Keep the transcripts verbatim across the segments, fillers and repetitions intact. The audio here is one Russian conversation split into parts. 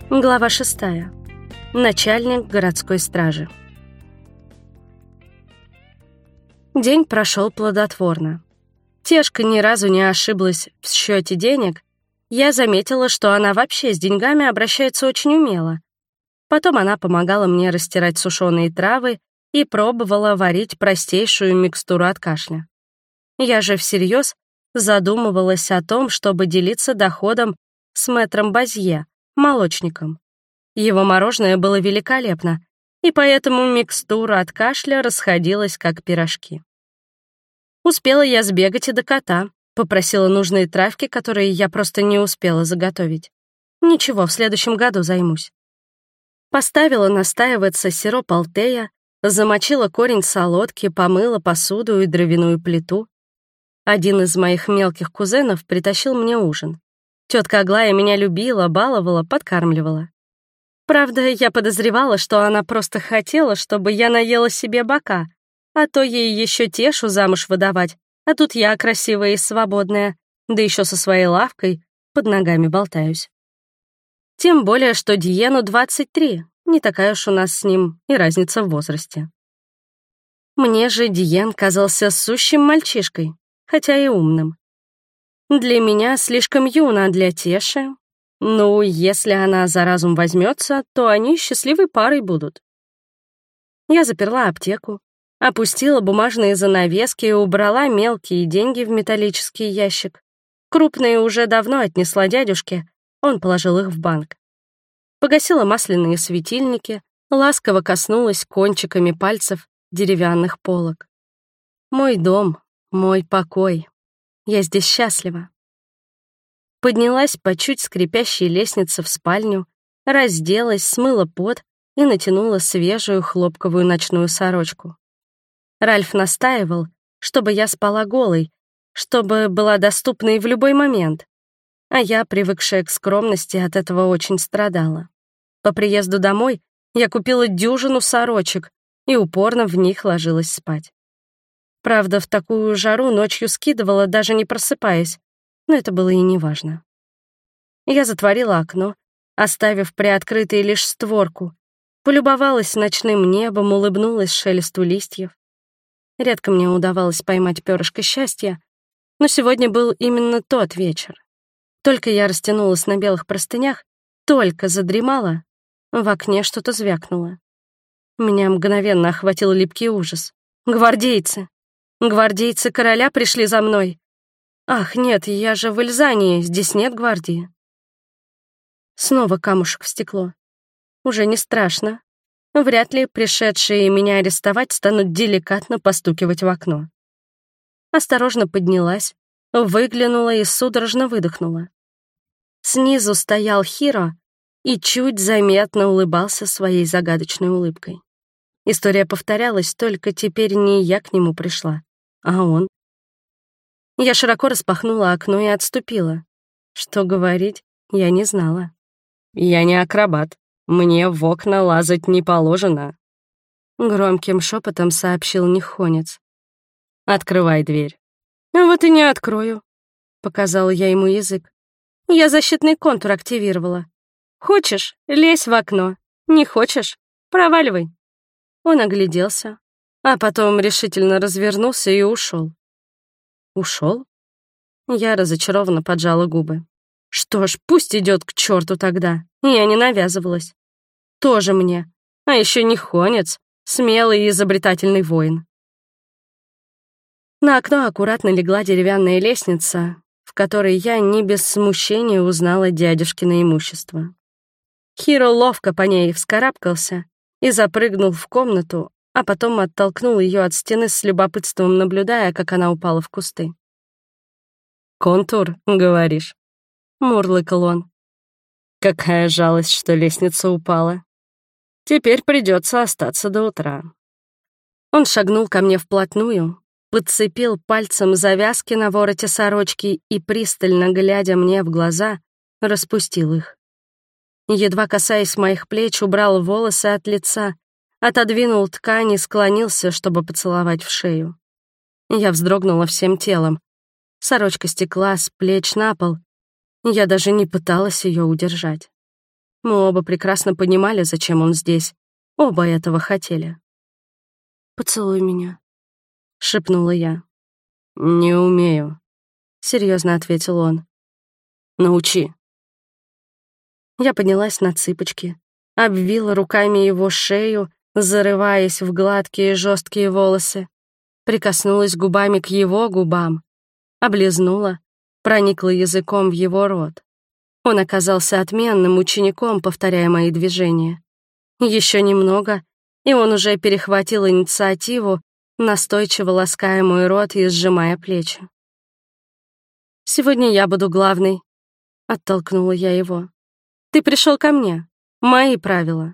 Глава шестая. Начальник городской стражи. День прошел плодотворно. Тешка ни разу не ошиблась в счете денег. Я заметила, что она вообще с деньгами обращается очень умело. Потом она помогала мне растирать сушеные травы и пробовала варить простейшую микстуру от кашля. Я же всерьез задумывалась о том, чтобы делиться доходом с мэтром Базье, молочником. Его мороженое было великолепно, и поэтому микстура от кашля расходилась как пирожки. Успела я сбегать и до кота, попросила нужные травки, которые я просто не успела заготовить. Ничего, в следующем году займусь. Поставила настаиваться сироп алтея, замочила корень солодки, помыла посуду и дровяную плиту. Один из моих мелких кузенов притащил мне ужин. Тетка Аглая меня любила, баловала, подкармливала. Правда, я подозревала, что она просто хотела, чтобы я наела себе бока, а то ей еще Тешу замуж выдавать, а тут я красивая и свободная, да еще со своей лавкой под ногами болтаюсь. Тем более, что Диену двадцать три, не такая уж у нас с ним и разница в возрасте. Мне же Диен казался сущим мальчишкой, хотя и умным. Для меня слишком юна, для Теши. Ну, если она за разум возьмется, то они счастливой парой будут. Я заперла аптеку, опустила бумажные занавески и убрала мелкие деньги в металлический ящик. Крупные уже давно отнесла дядюшке, он положил их в банк. Погасила масляные светильники, ласково коснулась кончиками пальцев деревянных полок. Мой дом, мой покой. Я здесь счастлива. Поднялась по чуть скрипящей лестнице в спальню, разделась, смыла пот и натянула свежую хлопковую ночную сорочку. Ральф настаивал, чтобы я спала голой, чтобы была доступной в любой момент, а я, привыкшая к скромности, от этого очень страдала. По приезду домой я купила дюжину сорочек и упорно в них ложилась спать. Правда, в такую жару ночью скидывала, даже не просыпаясь, но это было и неважно. Я затворила окно, оставив приоткрытой лишь створку, полюбовалась ночным небом, улыбнулась шелесту листьев. Редко мне удавалось поймать перышко счастья, но сегодня был именно тот вечер. Только я растянулась на белых простынях, только задремала, в окне что-то звякнуло. Меня мгновенно охватил липкий ужас. Гвардейцы! Гвардейцы короля пришли за мной. Ах, нет, я же в Эльзании, здесь нет гвардии. Снова камушек в стекло. Уже не страшно. Вряд ли пришедшие меня арестовать станут деликатно постукивать в окно. Осторожно поднялась, выглянула и судорожно выдохнула. Снизу стоял Хиро и чуть заметно улыбался своей загадочной улыбкой. История повторялась, только теперь не я к нему пришла, а он. Я широко распахнула окно и отступила. Что говорить, я не знала. «Я не акробат. Мне в окна лазать не положено», — громким шепотом сообщил Нихонец. «Открывай дверь». «Вот и не открою», — показала я ему язык. «Я защитный контур активировала. Хочешь — лезь в окно. Не хочешь — проваливай». Он огляделся, а потом решительно развернулся и ушел. Ушел? Я разочарованно поджала губы. Что ж, пусть идет к черту тогда. Я не навязывалась. Тоже мне. А еще Нихонец, смелый и изобретательный воин. На окно аккуратно легла деревянная лестница, в которой я не без смущения узнала дядюшкино имущество. Хиро ловко по ней вскарабкался и запрыгнул в комнату, а потом оттолкнул ее от стены с любопытством, наблюдая, как она упала в кусты. «Контур, говоришь?» — мурлыкал он. «Какая жалость, что лестница упала. Теперь придется остаться до утра». Он шагнул ко мне вплотную, подцепил пальцем завязки на вороте сорочки и, пристально глядя мне в глаза, распустил их. Едва касаясь моих плеч, убрал волосы от лица, отодвинул ткань и склонился, чтобы поцеловать в шею. Я вздрогнула всем телом. Сорочка стекла с плеч на пол. Я даже не пыталась ее удержать. Мы оба прекрасно понимали, зачем он здесь. Оба этого хотели. «Поцелуй меня», — шепнула я. «Не умею», — серьезно ответил он. «Научи». Я поднялась на цыпочки, обвила руками его шею, зарываясь в гладкие жесткие волосы, прикоснулась губами к его губам, облизнула, проникла языком в его рот. Он оказался отменным учеником, повторяя мои движения. Еще немного, и он уже перехватил инициативу, настойчиво лаская мой рот и сжимая плечи. «Сегодня я буду главной», — оттолкнула я его. «Ты пришел ко мне. Мои правила».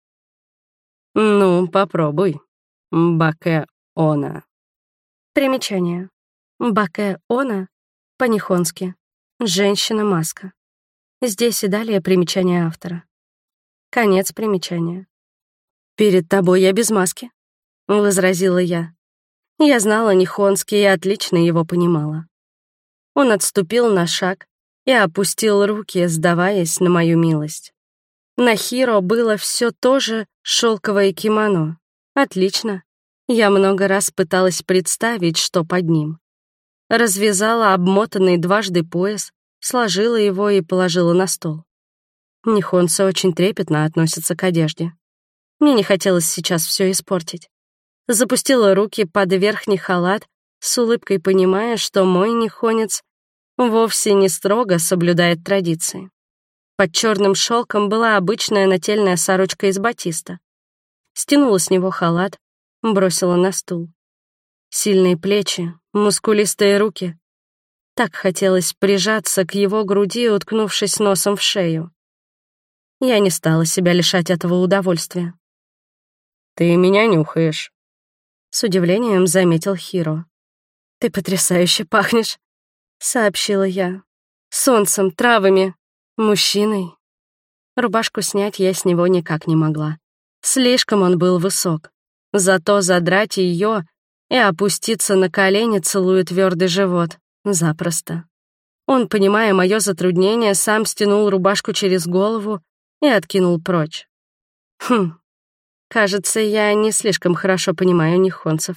«Ну, попробуй. Баке она». Примечание. Баке она по-нихонски. Женщина-маска. Здесь и далее примечание автора. Конец примечания. «Перед тобой я без маски», — возразила я. Я знала нихонский и отлично его понимала. Он отступил на шаг и опустил руки, сдаваясь на мою милость. На Хиро было все то же шелковое кимоно. Отлично. Я много раз пыталась представить, что под ним. Развязала обмотанный дважды пояс, сложила его и положила на стол. Нихонцы очень трепетно относятся к одежде. Мне не хотелось сейчас все испортить. Запустила руки под верхний халат, с улыбкой понимая, что мой нихонец вовсе не строго соблюдает традиции. Под черным шелком была обычная нательная сорочка из батиста. Стянула с него халат, бросила на стул. Сильные плечи, мускулистые руки. Так хотелось прижаться к его груди, уткнувшись носом в шею. Я не стала себя лишать этого удовольствия. «Ты меня нюхаешь», — с удивлением заметил Хиро. «Ты потрясающе пахнешь», — сообщила я. «Солнцем, травами, мужчиной». Рубашку снять я с него никак не могла. Слишком он был высок. Зато задрать ее и опуститься на колени, целуя твердый живот, запросто. Он, понимая мое затруднение, сам стянул рубашку через голову и откинул прочь. Хм, кажется, я не слишком хорошо понимаю нихонцев.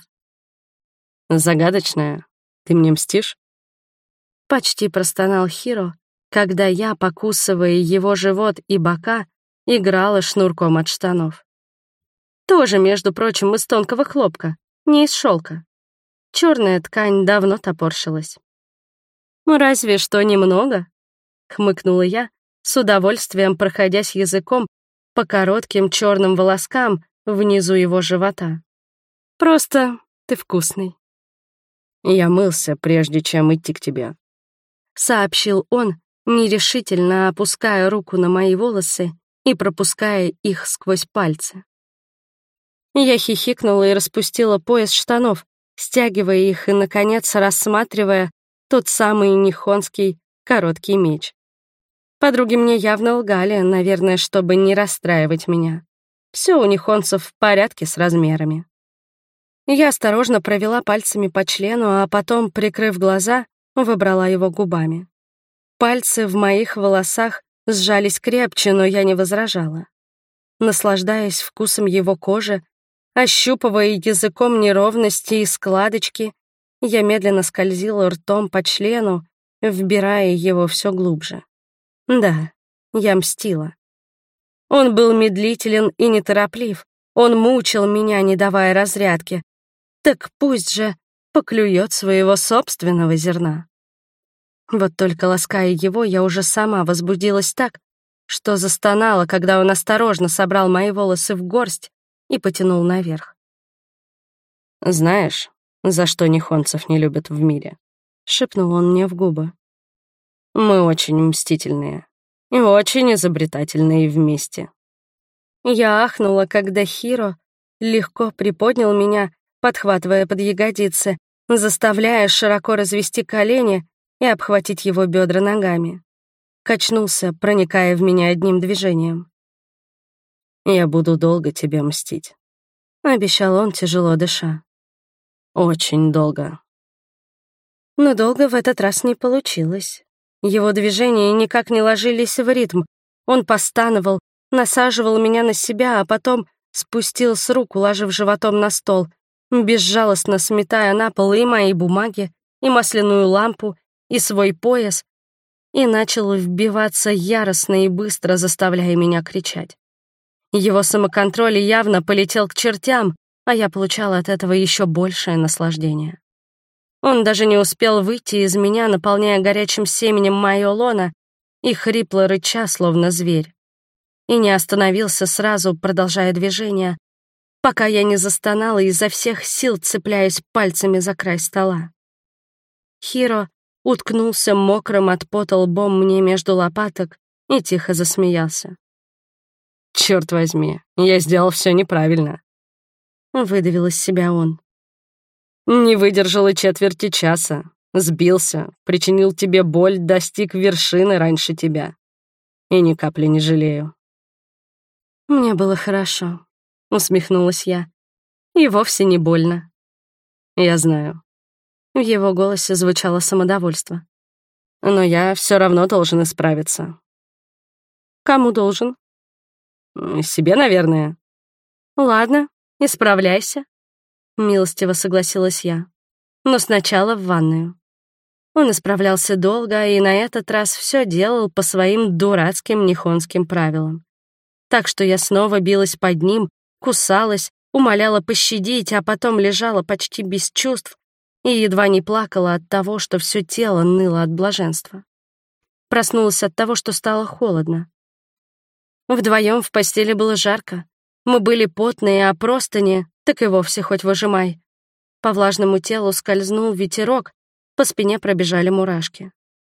«Загадочная, ты мне мстишь?» Почти простонал Хиро, когда я, покусывая его живот и бока, играла шнурком от штанов. Тоже, между прочим, из тонкого хлопка, не из шелка. Черная ткань давно топорщилась. «Ну, разве что немного», — хмыкнула я, с удовольствием проходясь языком по коротким черным волоскам внизу его живота. «Просто ты вкусный». «Я мылся, прежде чем идти к тебе», — сообщил он, нерешительно опуская руку на мои волосы и пропуская их сквозь пальцы. Я хихикнула и распустила пояс штанов, стягивая их и, наконец, рассматривая тот самый нихонский короткий меч. Подруги мне явно лгали, наверное, чтобы не расстраивать меня. Все у нихонцев в порядке с размерами. Я осторожно провела пальцами по члену, а потом, прикрыв глаза, выбрала его губами. Пальцы в моих волосах сжались крепче, но я не возражала. Наслаждаясь вкусом его кожи, ощупывая языком неровности и складочки, я медленно скользила ртом по члену, вбирая его все глубже. Да, я мстила. Он был медлителен и нетороплив, он мучил меня, не давая разрядки. Так пусть же поклюет своего собственного зерна. Вот только лаская его, я уже сама возбудилась так, что застонала, когда он осторожно собрал мои волосы в горсть и потянул наверх. «Знаешь, за что нихонцев не любят в мире?» — шепнул он мне в губы. «Мы очень мстительные и очень изобретательные вместе». Я ахнула, когда Хиро легко приподнял меня, подхватывая под ягодицы, заставляя широко развести колени и обхватить его бедра ногами. Качнулся, проникая в меня одним движением. «Я буду долго тебе мстить», — обещал он, тяжело дыша. «Очень долго». Но долго в этот раз не получилось. Его движения никак не ложились в ритм, Он постановал, насаживал меня на себя, а потом спустил с рук, уложив животом на стол, безжалостно сметая на пол и мои бумаги, и масляную лампу, и свой пояс, и начал вбиваться яростно и быстро, заставляя меня кричать. Его самоконтроль явно полетел к чертям, а я получала от этого еще большее наслаждение. Он даже не успел выйти из меня, наполняя горячим семенем моё лоно и хрипло рыча, словно зверь. И не остановился сразу, продолжая движение, пока я не застонала изо всех сил, цепляясь пальцами за край стола. Хиро уткнулся мокрым от пота лбом мне между лопаток и тихо засмеялся. «Чёрт возьми, я сделал всё неправильно», — выдавил из себя он. «Не выдержал и четверти часа, сбился, причинил тебе боль, достиг вершины раньше тебя. И ни капли не жалею». «Мне было хорошо», — усмехнулась я. «И вовсе не больно». «Я знаю». В его голосе звучало самодовольство. «Но я всё равно должен исправиться». «Кому должен?» «Себе, наверное». «Ладно, исправляйся», — милостиво согласилась я. «Но сначала в ванную». Он исправлялся долго и на этот раз всё делал по своим дурацким нихонским правилам. Так что я снова билась под ним, кусалась, умоляла пощадить, а потом лежала почти без чувств и едва не плакала от того, что всё тело ныло от блаженства. Проснулась от того, что стало холодно. Вдвоем в постели было жарко. Мы были потные, а простыни так и вовсе хоть выжимай. По влажному телу скользнул ветерок, по спине пробежали мурашки.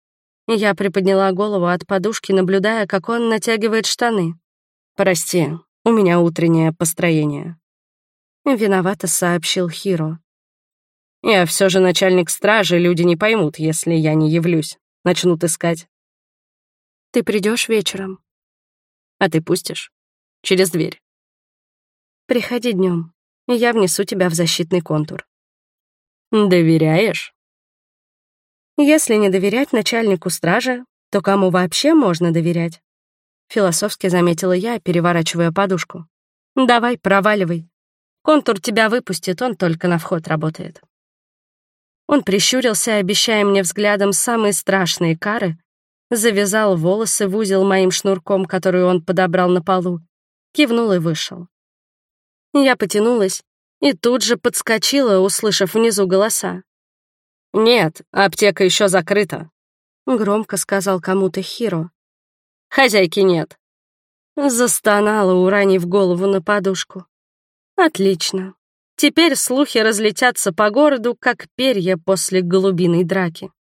Я приподняла голову от подушки, наблюдая, как он натягивает штаны. «Прости, у меня утреннее построение», — виновато сообщил Хиро. «Я все же начальник стражи, люди не поймут, если я не явлюсь. Начнут искать». «Ты придешь вечером?» «А ты пустишь? Через дверь?» «Приходи днем, и я внесу тебя в защитный контур». «Доверяешь?» «Если не доверять начальнику стражи, то кому вообще можно доверять?» Философски заметила я, переворачивая подушку. «Давай, проваливай. Контур тебя выпустит, он только на вход работает». Он прищурился, обещая мне взглядом самые страшные кары, завязал волосы в узел моим шнурком, который он подобрал на полу, кивнул и вышел. Я потянулась и тут же подскочила, услышав внизу голоса. «Нет, аптека еще закрыта», — громко сказал кому-то Хиро. «Хозяйки нет». Застонала, уронив голову на подушку. «Отлично. Теперь слухи разлетятся по городу, как перья после голубиной драки».